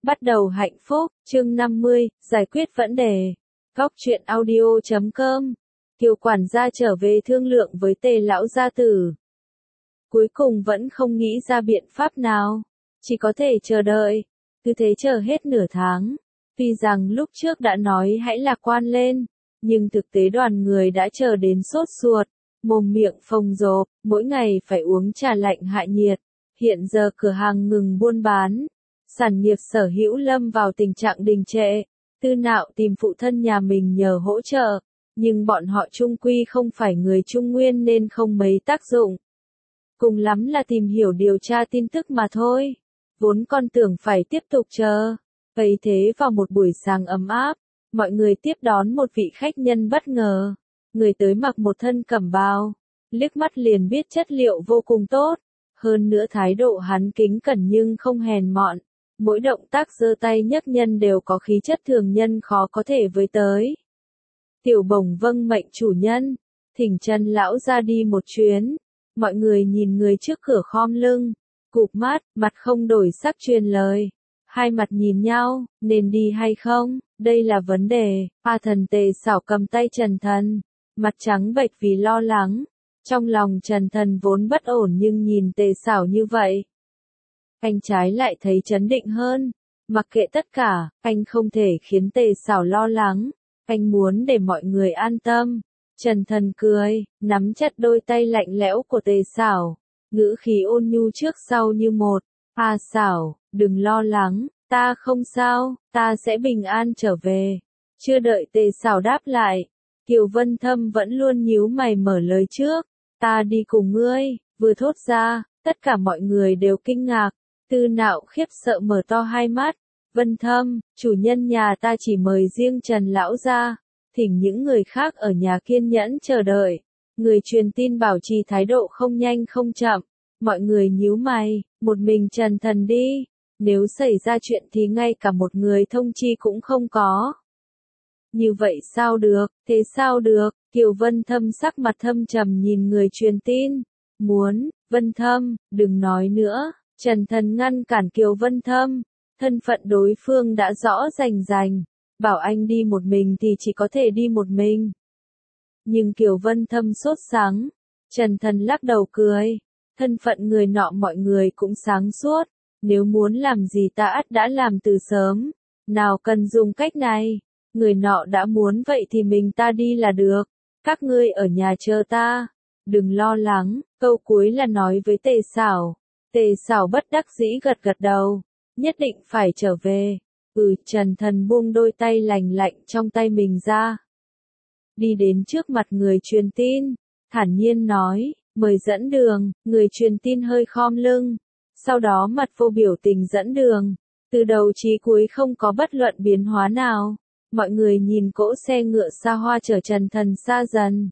Bắt đầu hạnh phúc, chương 50, giải quyết vấn đề. Góc truyện audio.com. Kiều quản gia trở về thương lượng với Tề lão gia tử. Cuối cùng vẫn không nghĩ ra biện pháp nào, chỉ có thể chờ đợi. Cứ thế chờ hết nửa tháng. Tuy rằng lúc trước đã nói hãy lạc quan lên, nhưng thực tế đoàn người đã chờ đến sốt ruột, mồm miệng phồng rộp, mỗi ngày phải uống trà lạnh hạ nhiệt. Hiện giờ cửa hàng ngừng buôn bán, sản nghiệp sở hữu lâm vào tình trạng đình trệ. Tư Nạo tìm phụ thân nhà mình nhờ hỗ trợ, nhưng bọn họ chung quy không phải người Trung Nguyên nên không mấy tác dụng. Cùng lắm là tìm hiểu điều tra tin tức mà thôi. Vốn con tưởng phải tiếp tục chờ. Vậy thế vào một buổi sáng ấm áp, mọi người tiếp đón một vị khách nhân bất ngờ. Người tới mặc một thân cẩm bào, liếc mắt liền biết chất liệu vô cùng tốt. Hơn nữa thái độ hắn kính cẩn nhưng không hèn mọn. Mỗi động tác giơ tay nhấc chân đều có khí chất thường nhân khó có thể với tới. Tiểu Bổng vâng mệnh chủ nhân, thỉnh Trần lão ra đi một chuyến. Mọi người nhìn người trước cửa khom lưng, cụp mắt, mặt không đổi sắc truyền lời. Hai mặt nhìn nhau, nên đi hay không, đây là vấn đề. A Thần Tề Xảo cầm tay Trần Thần, mặt trắng bệch vì lo lắng. Trong lòng Trần Thần vốn bất ổn nhưng nhìn Tề Xảo như vậy, anh trái lại thấy chấn định hơn. Mặc kệ tất cả, anh không thể khiến Tề Xảo lo lắng. Anh muốn để mọi người an tâm. Trần Thần cười, nắm chặt đôi tay lạnh lẽo của Tề Xảo, ngữ khí ôn nhu trước sau như một. A Xảo, đừng lo lắng, ta không sao, ta sẽ bình an trở về. Chưa đợi Tề Xảo đáp lại, Kiều Vân Thâm vẫn luôn nhíu mày mở lời trước. Ta đi cùng ngươi, vừa thốt ra, tất cả mọi người đều kinh ngạc. Tư Nạo khiếp sợ mở to hai mắt. Vân Thâm, chủ nhân nhà ta chỉ mời riêng Trần lão ra, thỉnh những người khác ở nhà kiên nhẫn chờ đợi. Người truyền tin bảo trì thái độ không nhanh không chậm. Mọi người nhíu mày, một mình Trần Thần đi. Nếu xảy ra chuyện thì ngay cả một người thông chi cũng không có. Như vậy sao được, thế sao được? Kiều Vân Thâm sắc mặt thâm trầm nhìn người truyền tin. Vân Thâm, đừng nói nữa. Trần Thần ngăn cản Kiều Vân Thâm. Thân phận đối phương đã rõ rành. Bảo anh đi một mình thì chỉ có thể đi một mình. Nhưng Kiều Vân Thâm sốt sắng. Trần Thần lắc đầu cười. Thân phận người nọ mọi người cũng sáng suốt. Nếu muốn làm gì ta ắt đã làm từ sớm. Nào cần dùng cách này. Người nọ đã muốn vậy thì mình ta đi là được. Các ngươi ở nhà chờ ta. Đừng lo lắng. Câu cuối là nói với Tề Xảo. Tề Xảo bất đắc dĩ gật đầu. Nhất định phải trở về. Trần Thần buông đôi tay lành lạnh trong tay mình ra. Đi đến trước mặt người truyền tin. Thản nhiên nói, mời dẫn đường. Người truyền tin hơi khom lưng. Sau đó mặt vô biểu tình dẫn đường. Từ đầu chí cuối không có bất luận biến hóa nào. Mọi người nhìn cỗ xe ngựa xa hoa chở Trần Thần xa dần.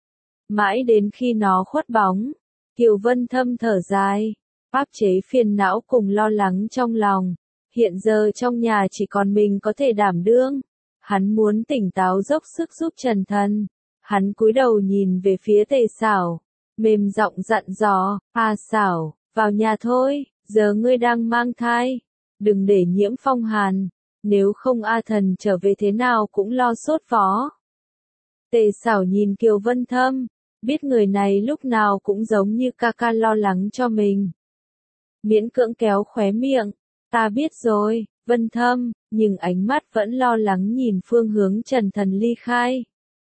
Mãi đến khi nó khuất bóng, Kiều Vân Thâm thở dài, áp chế phiền não cùng lo lắng trong lòng. Hiện giờ trong nhà chỉ còn mình có thể đảm đương. Hắn muốn tỉnh táo dốc sức giúp Trần Thần. Hắn cúi đầu nhìn về phía Tề Xảo, mềm giọng dặn dò, A Xảo, vào nhà thôi, giờ ngươi đang mang thai. Đừng để nhiễm phong hàn. Nếu không A Thần trở về thế nào cũng lo sốt vó. Tề Xảo nhìn Kiều Vân Thâm, biết người này lúc nào cũng giống như ca ca lo lắng cho mình. Miễn cưỡng kéo khóe miệng, ta biết rồi, Vân Thâm, nhưng ánh mắt vẫn lo lắng nhìn phương hướng Trần Thần ly khai.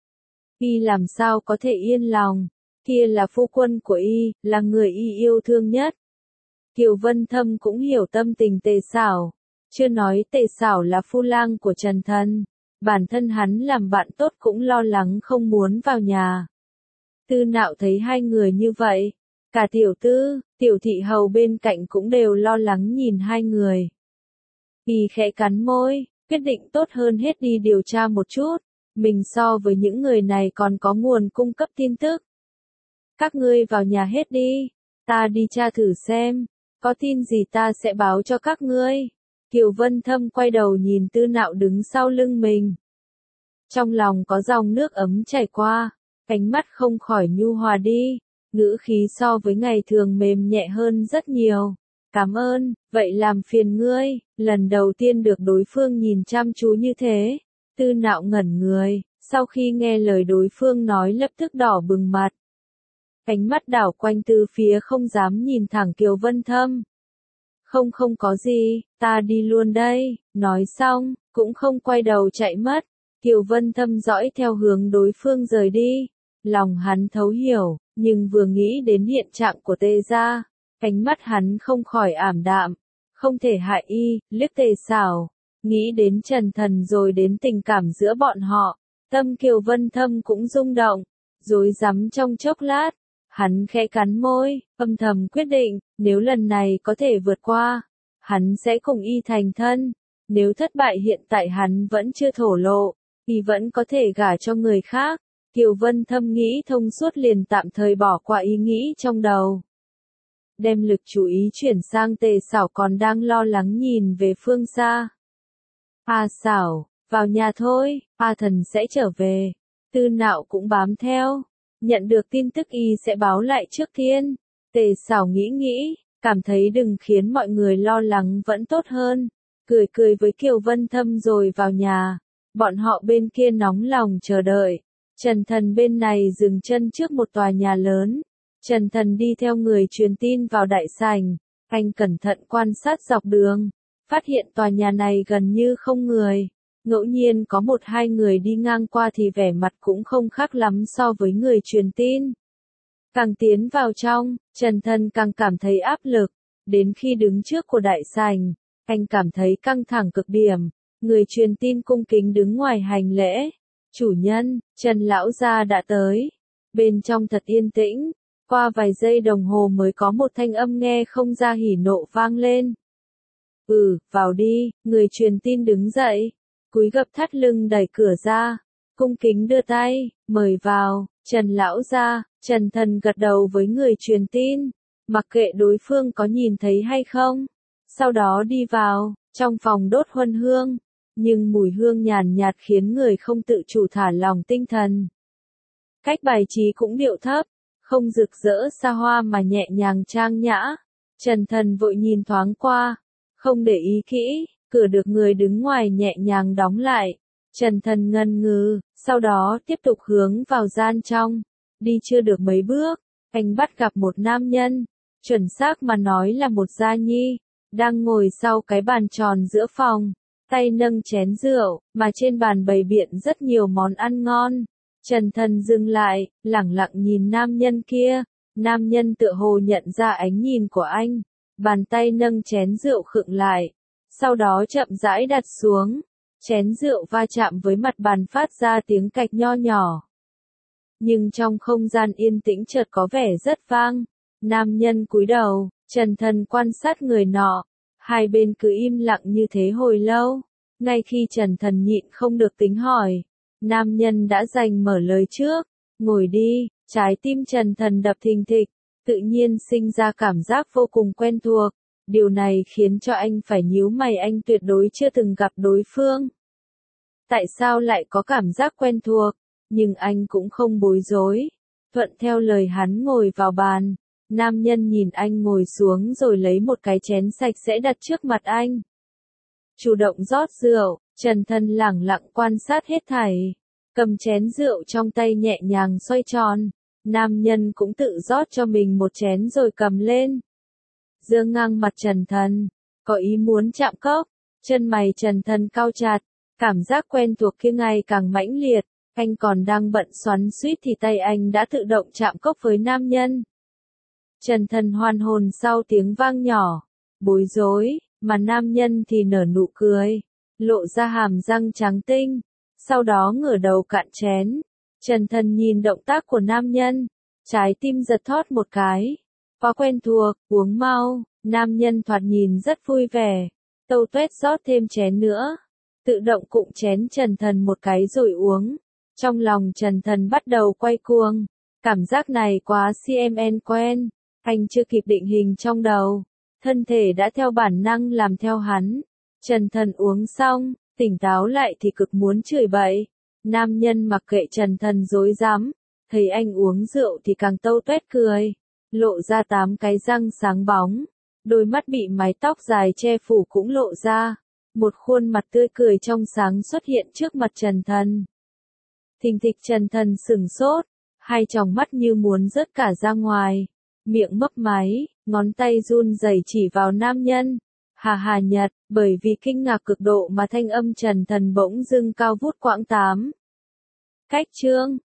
Y làm sao có thể yên lòng, kia là phu quân của Y, là người Y yêu thương nhất. Kiều Vân Thâm cũng hiểu tâm tình Tề Xảo. Chưa nói Tề Xảo là phu lang của Trần Thần, bản thân hắn làm bạn tốt cũng lo lắng không muốn vào nhà. Tư Nạo thấy hai người như vậy, cả tiểu tư, tiểu thị hầu bên cạnh cũng đều lo lắng nhìn hai người. Y khẽ cắn môi, quyết định tốt hơn hết đi điều tra một chút, mình so với những người này còn có nguồn cung cấp tin tức. Các ngươi vào nhà hết đi, ta đi tra thử xem, có tin gì ta sẽ báo cho các ngươi. Kiều Vân Thâm quay đầu nhìn Tư Nạo đứng sau lưng mình. Trong lòng có dòng nước ấm chảy qua, ánh mắt không khỏi nhu hòa đi, ngữ khí so với ngày thường mềm nhẹ hơn rất nhiều. cảm ơn, vậy làm phiền ngươi. Lần đầu tiên được đối phương nhìn chăm chú như thế, Tư Nạo ngẩn người, sau khi nghe lời đối phương nói lập tức đỏ bừng mặt. Ánh mắt đảo quanh từ phía không dám nhìn thẳng Kiều Vân Thâm. Không có gì, ta đi luôn đây, nói xong, cũng không quay đầu chạy mất. Kiều Vân Thâm dõi theo hướng đối phương rời đi. Lòng hắn thấu hiểu, nhưng vừa nghĩ đến hiện trạng của Tề gia, ánh mắt hắn không khỏi ảm đạm. Không thể hại y, liếc Tề Sảo, nghĩ đến Trần Thần rồi đến tình cảm giữa bọn họ, tâm Kiều Vân Thâm cũng rung động, rối rắm trong chốc lát. Hắn khẽ cắn môi, âm thầm quyết định, nếu lần này có thể vượt qua, hắn sẽ cùng y thành thân. Nếu thất bại hiện tại hắn vẫn chưa thổ lộ, y vẫn có thể gả cho người khác. Kiều Vân Thâm nghĩ thông suốt liền tạm thời bỏ qua ý nghĩ trong đầu. Đem lực chú ý chuyển sang Tề Sảo còn đang lo lắng nhìn về phương xa. A Sảo, vào nhà thôi, A Thần sẽ trở về. Tư Nạo cũng bám theo. Nhận được tin tức y sẽ báo lại trước tiên. Tề Sảo nghĩ, cảm thấy đừng khiến mọi người lo lắng vẫn tốt hơn. Cười với Kiều Vân Thâm rồi vào nhà. Bọn họ bên kia nóng lòng chờ đợi. Trần Thần bên này dừng chân trước một tòa nhà lớn. Trần Thần đi theo người truyền tin vào đại sảnh. Anh cẩn thận quan sát dọc đường. Phát hiện tòa nhà này gần như không người. Ngẫu nhiên có một hai người đi ngang qua thì vẻ mặt cũng không khác lắm so với người truyền tin. Càng tiến vào trong, Trần Thần càng cảm thấy áp lực. Đến khi đứng trước của đại sảnh, anh cảm thấy căng thẳng cực điểm. Người truyền tin cung kính đứng ngoài hành lễ. Chủ nhân, Trần lão gia đã tới. Bên trong thật yên tĩnh. Qua vài giây đồng hồ mới có một thanh âm nghe không ra hỉ nộ vang lên. Vào đi, người truyền tin đứng dậy. Cúi gập thắt lưng đẩy cửa ra. Cung kính đưa tay, mời vào, Trần lão gia. Trần Thần gật đầu với người truyền tin. Mặc kệ đối phương có nhìn thấy hay không. Sau đó đi vào, trong phòng đốt huân hương. Nhưng mùi hương nhàn nhạt khiến người không tự chủ thả lòng tinh thần. Cách bài trí cũng điệu thấp, không rực rỡ xa hoa mà nhẹ nhàng trang nhã. Trần Thần vội nhìn thoáng qua, không để ý kỹ, cửa được người đứng ngoài nhẹ nhàng đóng lại. Trần Thần ngần ngừ, sau đó tiếp tục hướng vào gian trong. Đi chưa được mấy bước, anh bắt gặp một nam nhân, chuẩn xác mà nói là một gia nhi, đang ngồi sau cái bàn tròn giữa phòng. Tay nâng chén rượu, mà trên bàn bày biện rất nhiều món ăn ngon. Trần Thần dừng lại, lẳng lặng nhìn nam nhân kia. Nam nhân tựa hồ nhận ra ánh nhìn của anh. Bàn tay nâng chén rượu khựng lại. Sau đó chậm rãi đặt xuống. Chén rượu va chạm với mặt bàn phát ra tiếng cạch nho nhỏ. Nhưng trong không gian yên tĩnh chợt có vẻ rất vang. Nam nhân cúi đầu, Trần Thần quan sát người nọ. Hai bên cứ im lặng như thế hồi lâu. Ngay khi Trần Thần nhịn không được tính hỏi, nam nhân đã giành mở lời trước. Ngồi đi, trái tim Trần Thần đập thình thịch, tự nhiên sinh ra cảm giác vô cùng quen thuộc. Điều này khiến cho anh phải nhíu mày, anh tuyệt đối chưa từng gặp đối phương. Tại sao lại có cảm giác quen thuộc? Nhưng anh cũng không bối rối. Thuận theo lời hắn ngồi vào bàn. Nam nhân nhìn anh ngồi xuống rồi lấy một cái chén sạch sẽ đặt trước mặt anh. Chủ động rót rượu, Trần Thần lẳng lặng quan sát hết thảy. Cầm chén rượu trong tay nhẹ nhàng xoay tròn. Nam nhân cũng tự rót cho mình một chén rồi cầm lên. Giơ ngang mặt Trần Thần, có ý muốn chạm cốc. Chân mày Trần Thần cau chặt, cảm giác quen thuộc kia ngày càng mãnh liệt. Anh còn đang bận xoắn xuýt thì tay anh đã tự động chạm cốc với nam nhân. Trần Thần hoàn hồn sau tiếng vang nhỏ, bối rối, mà nam nhân thì nở nụ cười, lộ ra hàm răng trắng tinh, sau đó ngửa đầu cạn chén. Trần Thần nhìn động tác của nam nhân, trái tim giật thót một cái, quá quen thuộc, uống mau. Nam nhân thoạt nhìn rất vui vẻ, tâu tuét rót thêm chén nữa, tự động cụng chén Trần Thần một cái rồi uống. Trong lòng Trần Thần bắt đầu quay cuồng, cảm giác này quá CMN quen. Anh chưa kịp định hình trong đầu, thân thể đã theo bản năng làm theo hắn. Trần Thần uống xong, tỉnh táo lại thì cực muốn chửi bậy. Nam nhân mặc kệ Trần Thần rối rắm, thấy anh uống rượu thì càng tâu tuét cười, lộ ra 8 cái răng sáng bóng. đôi mắt bị mái tóc dài che phủ cũng lộ ra, một khuôn mặt tươi cười trong sáng xuất hiện trước mặt Trần Thần. Thình thịch Trần Thần sửng sốt, hai tròng mắt như muốn rớt cả ra ngoài, miệng mấp máy, ngón tay run rẩy chỉ vào nam nhân. Hà Nhật, bởi vì kinh ngạc cực độ mà thanh âm Trần Thần bỗng dưng cao vút quãng 8. Cách chương